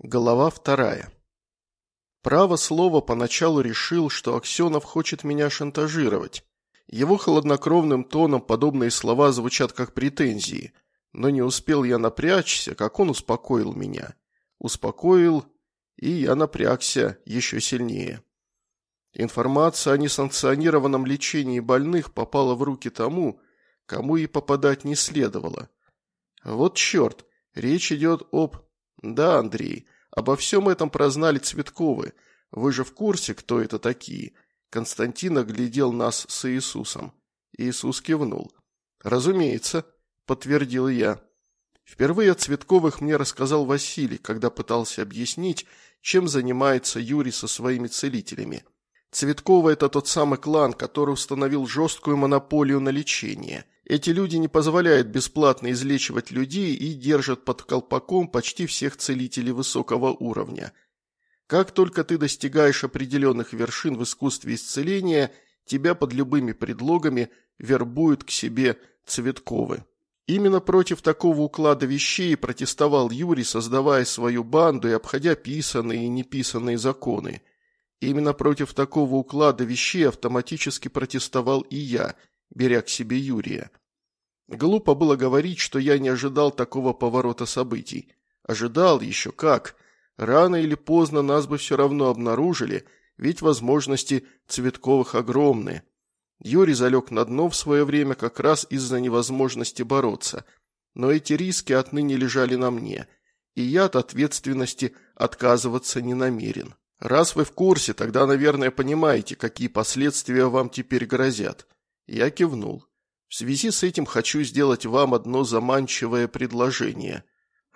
Глава 2. Право слово поначалу решил, что Аксенов хочет меня шантажировать. Его хладнокровным тоном подобные слова звучат как претензии, но не успел я напрячься, как он успокоил меня. Успокоил, и я напрягся еще сильнее. Информация о несанкционированном лечении больных попала в руки тому, кому и попадать не следовало. Вот черт, речь идет об... Да, Андрей, обо всем этом прознали Цветковы. Вы же в курсе, кто это такие? Константин оглядел нас с Иисусом. Иисус кивнул. «Разумеется», – подтвердил я. Впервые о Цветковых мне рассказал Василий, когда пытался объяснить, чем занимается Юрий со своими целителями. Цветковы – это тот самый клан, который установил жесткую монополию на лечение. Эти люди не позволяют бесплатно излечивать людей и держат под колпаком почти всех целителей высокого уровня. Как только ты достигаешь определенных вершин в искусстве исцеления, тебя под любыми предлогами вербуют к себе Цветковы. Именно против такого уклада вещей протестовал Юрий, создавая свою банду и обходя писанные и неписанные законы. Именно против такого уклада вещей автоматически протестовал и я, беря к себе Юрия. Глупо было говорить, что я не ожидал такого поворота событий. Ожидал еще как. Рано или поздно нас бы все равно обнаружили, ведь возможности Цветковых огромны. Юрий залег на дно в свое время как раз из-за невозможности бороться. Но эти риски отныне лежали на мне, и я от ответственности отказываться не намерен. Раз вы в курсе, тогда, наверное, понимаете, какие последствия вам теперь грозят. Я кивнул. В связи с этим хочу сделать вам одно заманчивое предложение.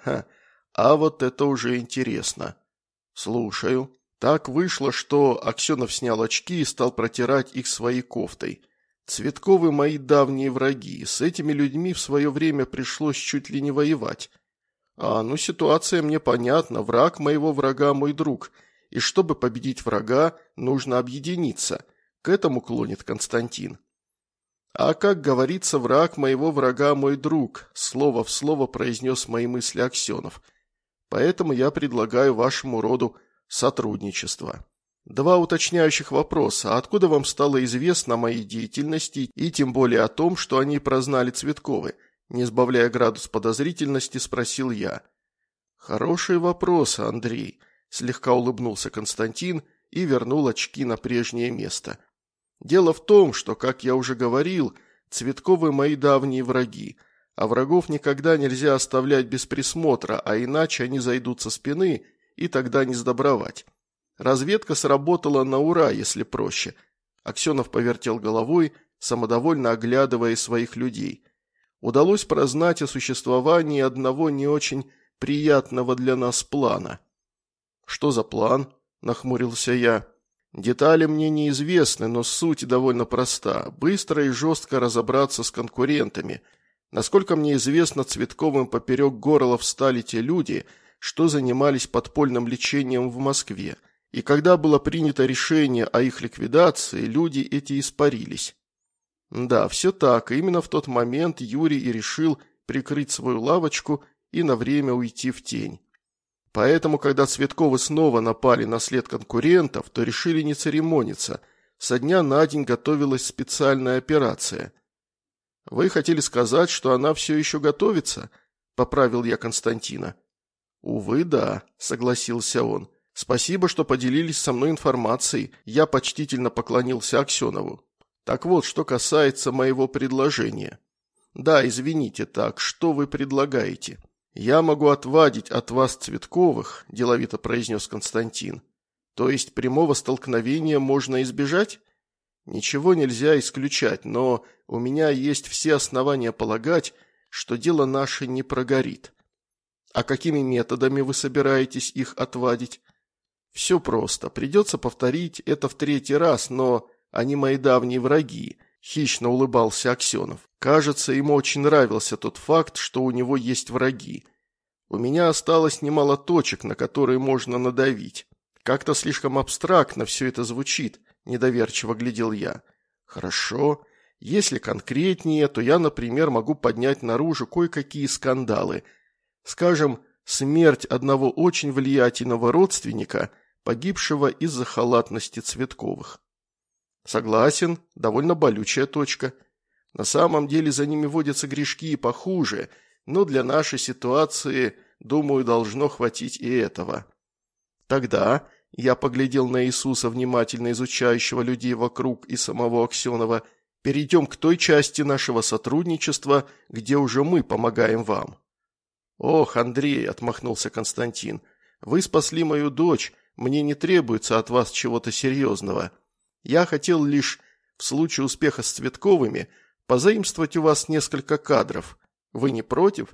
А вот это уже интересно. Слушаю. Так вышло, что Аксенов снял очки и стал протирать их своей кофтой. Цветковы мои давние враги. С этими людьми в свое время пришлось чуть ли не воевать. Ситуация мне понятна. Враг моего врага мой друг. И чтобы победить врага, нужно объединиться. К этому клонит Константин. А как говорится, враг моего врага мой друг, слово в слово произнес мои мысли Аксенов. Поэтому я предлагаю вашему роду сотрудничество. Два уточняющих вопроса. Откуда вам стало известно о моей деятельности и тем более о том, что они прознали Цветковы? Не сбавляя градус подозрительности, спросил я. Хорошие вопросы, Андрей. Слегка улыбнулся Константин и вернул очки на прежнее место. Дело в том, что, как я уже говорил, Цветковы мои давние враги, а врагов никогда нельзя оставлять без присмотра, а иначе они зайдут со спины, и тогда не сдобровать. Разведка сработала на ура, если проще. Аксенов повертел головой, самодовольно оглядывая своих людей. Удалось прознать о существовании одного не очень приятного для нас плана. «Что за план?» – нахмурился я. «Детали мне неизвестны, но суть довольно проста. Быстро и жестко разобраться с конкурентами. Насколько мне известно, Цветковым поперек горла встали те люди, что занимались подпольным лечением в Москве. И когда было принято решение о их ликвидации, люди эти испарились». Да, все так. Именно в тот момент Юрий и решил прикрыть свою лавочку и на время уйти в тень. Поэтому, когда Цветковы снова напали на след конкурентов, то решили не церемониться. Со дня на день готовилась специальная операция. «Вы хотели сказать, что она все еще готовится?» – поправил я Константина. «Увы, да», – согласился он. «Спасибо, что поделились со мной информацией». Я почтительно поклонился Аксенову. «Так вот, что касается моего предложения». «Да, извините, так, что вы предлагаете?» «Я могу отвадить от вас Цветковых», – деловито произнес Константин. «То есть прямого столкновения можно избежать?» «Ничего нельзя исключать, но у меня есть все основания полагать, что дело наше не прогорит». «А какими методами вы собираетесь их отвадить?» «Все просто. Придется повторить это в третий раз, но они мои давние враги», – хищно улыбался Аксенов. Кажется, ему очень нравился тот факт, что у него есть враги. У меня осталось немало точек, на которые можно надавить. Как-то слишком абстрактно все это звучит, недоверчиво глядел я. Хорошо. Если конкретнее, то я, например, могу поднять наружу кое-какие скандалы. Скажем, Смерть одного очень влиятельного родственника, погибшего из-за халатности Цветковых. Согласен, довольно болючая точка. На самом деле за ними водятся грешки и похуже, но для нашей ситуации, думаю, должно хватить и этого. Тогда я поглядел на Иисуса, внимательно изучающего людей вокруг и самого Аксенова. Перейдем к той части нашего сотрудничества, где уже мы помогаем вам. «Ох, Андрей», – отмахнулся Константин, – «вы спасли мою дочь, мне не требуется от вас чего-то серьезного. Я хотел лишь, в случае успеха с Цветковыми, позаимствовать у вас несколько кадров. Вы не против?»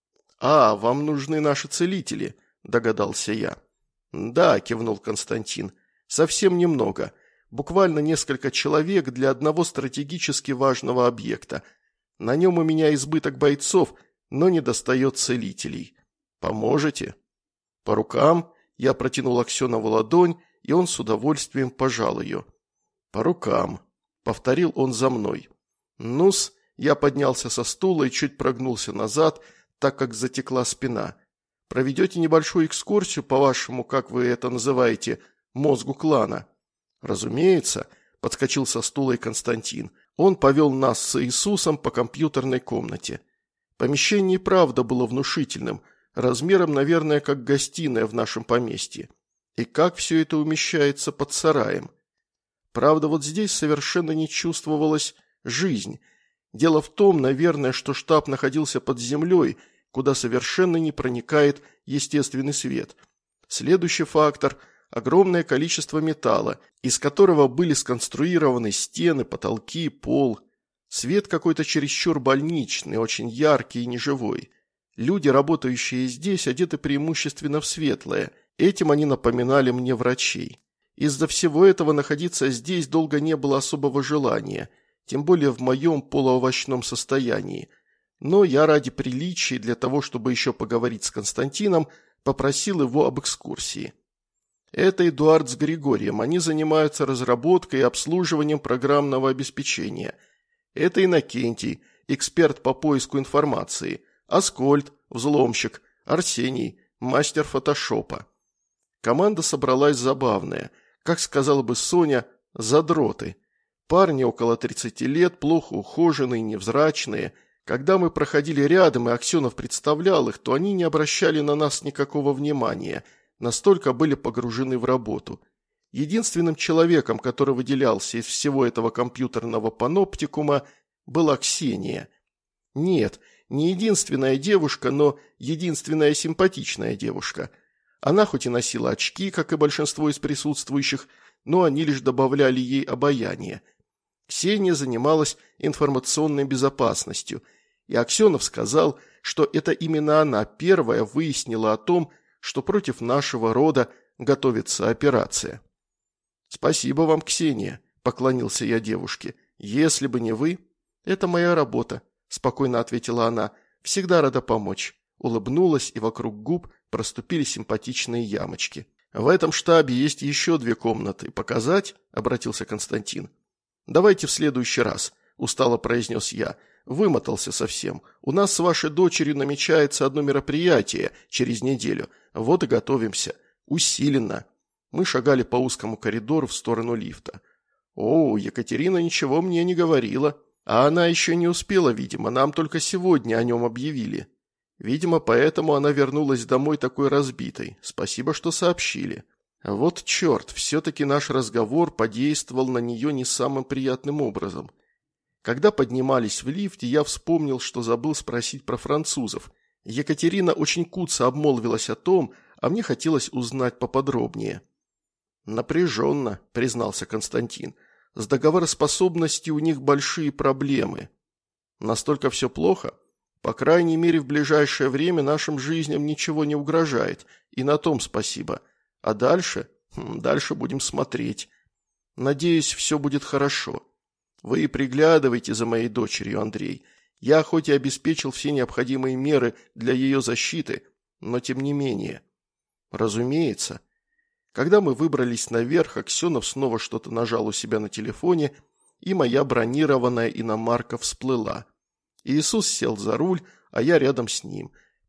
«А, вам нужны наши целители», – догадался я. «Да», – кивнул Константин, – «совсем немного. Буквально несколько человек для одного стратегически важного объекта. На нем у меня избыток бойцов, но недостает целителей. Поможете?» «По рукам», – я протянул Аксенову ладонь, и он с удовольствием пожал ее. «По рукам», – повторил он за мной. «Ну-с», – я поднялся со стула и чуть прогнулся назад, так как затекла спина. «Проведете небольшую экскурсию по вашему, как вы это называете, мозгу клана?» «Разумеется», – подскочил со стула и Константин. Он повел нас с Иисусом по компьютерной комнате. Помещение и правда было внушительным, размером, наверное, как гостиная в нашем поместье. И как все это умещается под сараем? Правда, вот здесь совершенно не чувствовалась жизнь. Дело в том, наверное, что штаб находился под землей, куда совершенно не проникает естественный свет. Следующий фактор – огромное количество металла, из которого были сконструированы стены, потолки, пол. Свет какой-то чересчур больничный, очень яркий и неживой. Люди, работающие здесь, одеты преимущественно в светлое. Этим они напоминали мне врачей. Из-за всего этого находиться здесь долго не было особого желания, тем более в моем полуовощном состоянии. Но я ради приличия, для того, чтобы еще поговорить с Константином, попросил его об экскурсии. Это Эдуард с Григорием, они занимаются разработкой и обслуживанием программного обеспечения. Это Иннокентий, эксперт по поиску информации, Аскольд, взломщик, Арсений, мастер фотошопа. Команда собралась забавная, как сказала бы Соня, задроты. Парни около 30 лет, плохо ухоженные, невзрачные. Когда мы проходили рядом и Аксенов представлял их, то они не обращали на нас никакого внимания, настолько были погружены в работу. Единственным человеком, который выделялся из всего этого компьютерного паноптикума, была Ксения. Нет, не единственная девушка, но единственная симпатичная девушка. Она хоть и носила очки, как и большинство из присутствующих, но они лишь добавляли ей обаяние. Ксения занималась информационной безопасностью, и Аксенов сказал, что это именно она первая выяснила о том, что против нашего рода готовится операция. «Спасибо вам, Ксения», – поклонился я девушке. «Если бы не вы...» «Это моя работа», – спокойно ответила она. «Всегда рада помочь». Улыбнулась, и вокруг губ проступили симпатичные ямочки. «В этом штабе есть еще 2 комнаты. Показать?» – обратился Константин. «Давайте в следующий раз», – устало произнес я. «Вымотался совсем. У нас с вашей дочерью намечается одно мероприятие через неделю. Вот и готовимся. Усиленно». Мы шагали по узкому коридору в сторону лифта. «О, Екатерина ничего мне не говорила. А она еще не успела, видимо, нам только сегодня о нем объявили. Видимо, поэтому она вернулась домой такой разбитой. Спасибо, что сообщили». Вот черт, все-таки наш разговор подействовал на нее не самым приятным образом. Когда поднимались в лифте, я вспомнил, что забыл спросить про французов. Екатерина очень куца обмолвилась о том, а мне хотелось узнать поподробнее. «Напряженно», – признался Константин. «С договороспособностью у них большие проблемы». «Настолько все плохо? По крайней мере, в ближайшее время нашим жизням ничего не угрожает, и на том спасибо. А дальше? Дальше будем смотреть. Надеюсь, все будет хорошо. Вы приглядывайте за моей дочерью, Андрей. Я хоть и обеспечил все необходимые меры для ее защиты, но тем не менее». «Разумеется». Когда мы выбрались наверх, Аксенов снова что-то нажал у себя на телефоне, и моя бронированная иномарка всплыла. Иисус сел за руль, а я рядом с ним.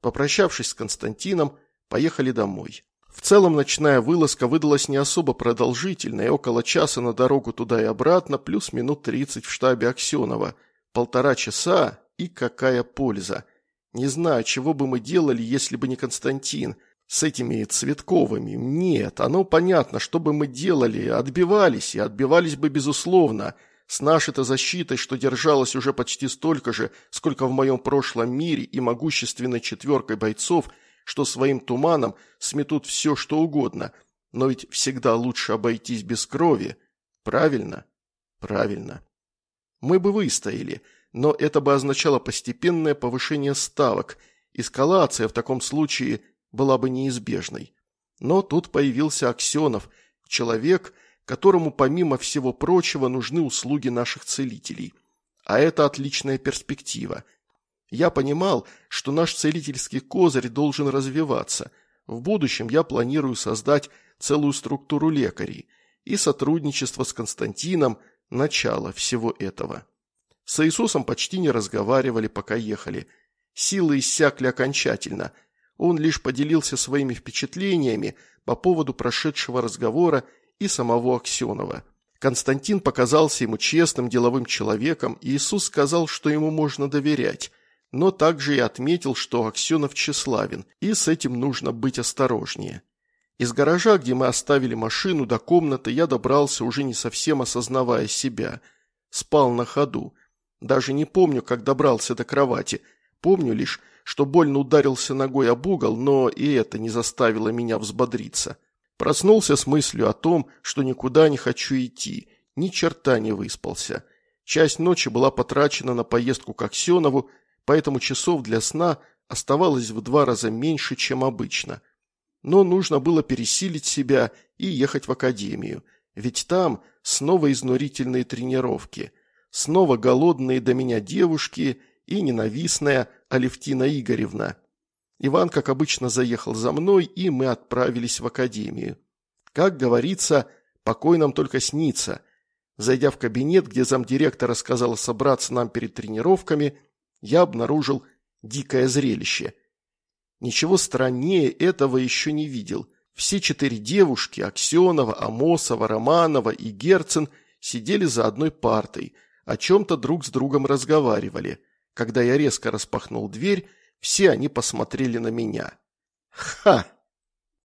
Попрощавшись с Константином, поехали домой. В целом ночная вылазка выдалась не особо продолжительной, около часа на дорогу туда и обратно, плюс минут 30 в штабе Аксенова. 1,5 часа, и какая польза. Не знаю, чего бы мы делали, если бы не Константин. С этими Цветковыми. Нет, оно понятно, что бы мы делали. Отбивались, и отбивались бы безусловно. С нашей-то защитой, что держалась уже почти столько же, сколько в моем прошлом мире, и могущественной 4 бойцов, что своим туманом сметут все, что угодно. Но ведь всегда лучше обойтись без крови. Правильно? Правильно. Мы бы выстояли, но это бы означало постепенное повышение ставок. Эскалация в таком случае была бы неизбежной. Но тут появился Аксенов, человек, которому помимо всего прочего нужны услуги наших целителей. А это отличная перспектива. Я понимал, что наш целительский козырь должен развиваться. В будущем я планирую создать целую структуру лекарей. И сотрудничество с Константином – начало всего этого. С Иисусом почти не разговаривали, пока ехали. Силы иссякли окончательно. Он лишь поделился своими впечатлениями по поводу прошедшего разговора и самого Аксенова. Константин показался ему честным деловым человеком, и Иисус сказал, что ему можно доверять, но также и отметил, что Аксенов тщеславен, и с этим нужно быть осторожнее. Из гаража, где мы оставили машину, до комнаты я добрался, уже не совсем осознавая себя. Спал на ходу. Даже не помню, как добрался до кровати. Помню лишь, что больно ударился ногой об угол, но и это не заставило меня взбодриться. Проснулся с мыслью о том, что никуда не хочу идти, ни черта не выспался. Часть ночи была потрачена на поездку к Аксенову, поэтому часов для сна оставалось в 2 раза меньше, чем обычно. Но нужно было пересилить себя и ехать в академию, ведь там снова изнурительные тренировки, снова голодные до меня девушки и ненавистная Алевтина Игоревна. Иван, как обычно, заехал за мной, и мы отправились в академию. Как говорится, покой нам только снится. Зайдя в кабинет, где замдиректора сказала собраться нам перед тренировками, я обнаружил дикое зрелище. Ничего страннее этого еще не видел. Все 4 девушки – Аксенова, Амосова, Романова и Герцен – сидели за одной партой, о чем-то друг с другом разговаривали. Когда я резко распахнул дверь, все они посмотрели на меня. Ха!